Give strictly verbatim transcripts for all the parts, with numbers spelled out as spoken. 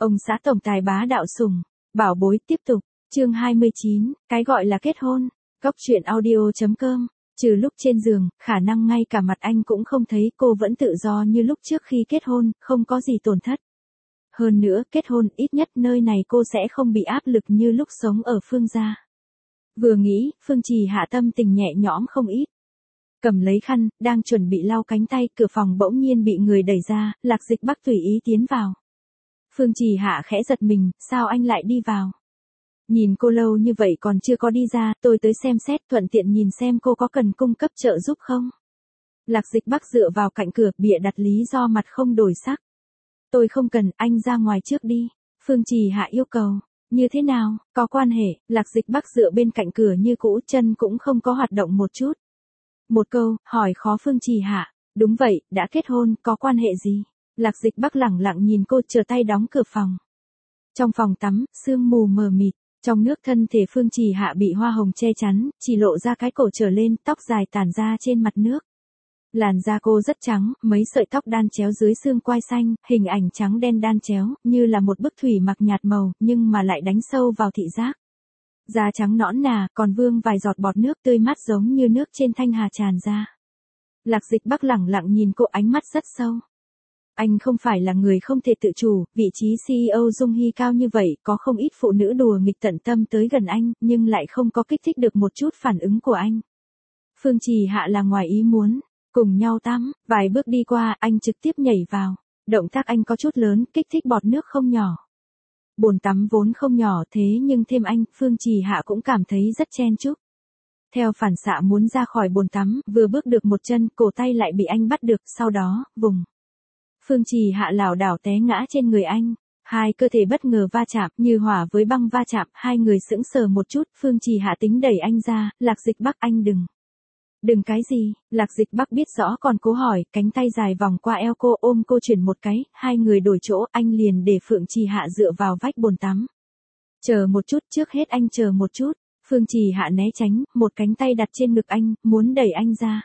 Ông xã tổng tài bá đạo sủng, bảo bối tiếp tục, chương hai mươi chín, cái gọi là kết hôn, góc truyện audio.com, trừ lúc trên giường, khả năng ngay cả mặt anh cũng không thấy cô vẫn tự do như lúc trước khi kết hôn, không có gì tổn thất. Hơn nữa, kết hôn ít nhất nơi này cô sẽ không bị áp lực như lúc sống ở Phương gia. Vừa nghĩ, Phương Trì Hạ tâm tình nhẹ nhõm không ít. Cầm lấy khăn, đang chuẩn bị lau cánh tay, cửa phòng bỗng nhiên bị người đẩy ra, Lạc Dịch Bắc tùy ý tiến vào. Phương Trì Hạ khẽ giật mình, sao anh lại đi vào? Nhìn cô lâu như vậy còn chưa có đi ra, tôi tới xem xét thuận tiện nhìn xem cô có cần cung cấp trợ giúp không? Lạc Dịch Bắc dựa vào cạnh cửa, bịa đặt lý do mặt không đổi sắc. Tôi không cần, anh ra ngoài trước đi. Phương Trì Hạ yêu cầu. Như thế nào, có quan hệ? Lạc Dịch Bắc dựa bên cạnh cửa như cũ, chân cũng không có hoạt động một chút. Một câu, hỏi khó Phương Trì Hạ. Đúng vậy, đã kết hôn, có quan hệ gì? Lạc Dịch Bắc lẳng lặng nhìn cô, chờ tay đóng cửa phòng. Trong phòng tắm, sương mù mờ mịt, trong nước thân thể Phương Trì Hạ bị hoa hồng che chắn, chỉ lộ ra cái cổ trở lên, tóc dài tản ra trên mặt nước. Làn da cô rất trắng, mấy sợi tóc đan chéo dưới xương quai xanh, hình ảnh trắng đen đan chéo, như là một bức thủy mặc nhạt màu, nhưng mà lại đánh sâu vào thị giác. Da trắng nõn nà, còn vương vài giọt bọt nước tươi mát giống như nước trên thanh hà tràn ra. Lạc Dịch Bắc lẳng lặng nhìn cô, ánh mắt rất sâu. Anh không phải là người không thể tự chủ, vị trí xê e ô Dung Hy cao như vậy, có không ít phụ nữ đùa nghịch tận tâm tới gần anh, nhưng lại không có kích thích được một chút phản ứng của anh. Phương Trì Hạ là ngoài ý muốn, cùng nhau tắm, vài bước đi qua, anh trực tiếp nhảy vào. Động tác anh có chút lớn, kích thích bọt nước không nhỏ. Bồn tắm vốn không nhỏ thế nhưng thêm anh, Phương Trì Hạ cũng cảm thấy rất chen chúc. Theo phản xạ muốn ra khỏi bồn tắm, vừa bước được một chân, cổ tay lại bị anh bắt được, sau đó, vùng. Phương Trì Hạ lảo đảo té ngã trên người anh, hai cơ thể bất ngờ va chạm, như hỏa với băng va chạm, hai người sững sờ một chút, Phương Trì Hạ tính đẩy anh ra, Lạc Dịch Bắc anh đừng. Đừng cái gì, Lạc Dịch Bắc biết rõ còn cố hỏi, cánh tay dài vòng qua eo cô ôm cô chuyển một cái, hai người đổi chỗ, anh liền để Phương Trì Hạ dựa vào vách bồn tắm. Chờ một chút, trước hết anh chờ một chút, Phương Trì Hạ né tránh, một cánh tay đặt trên ngực anh, muốn đẩy anh ra.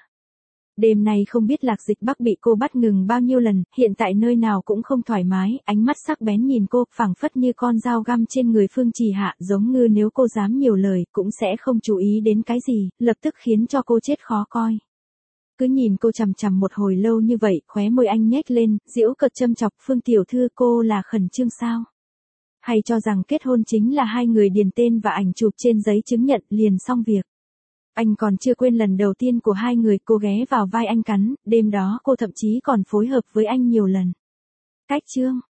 Đêm nay không biết Lạc Dịch Bắc bị cô bắt ngừng bao nhiêu lần, hiện tại nơi nào cũng không thoải mái, ánh mắt sắc bén nhìn cô, phảng phất như con dao găm trên người Phương Trì Hạ, giống như nếu cô dám nhiều lời, cũng sẽ không chú ý đến cái gì, lập tức khiến cho cô chết khó coi. Cứ nhìn cô chằm chằm một hồi lâu như vậy, khóe môi anh nhếch lên, giễu cợt châm chọc, Phương tiểu thư cô là khẩn trương sao? Hay cho rằng kết hôn chính là hai người điền tên và ảnh chụp trên giấy chứng nhận liền xong việc. Anh còn chưa quên lần đầu tiên của hai người, cô ghé vào vai anh cắn, đêm đó cô thậm chí còn phối hợp với anh nhiều lần. Cách chương,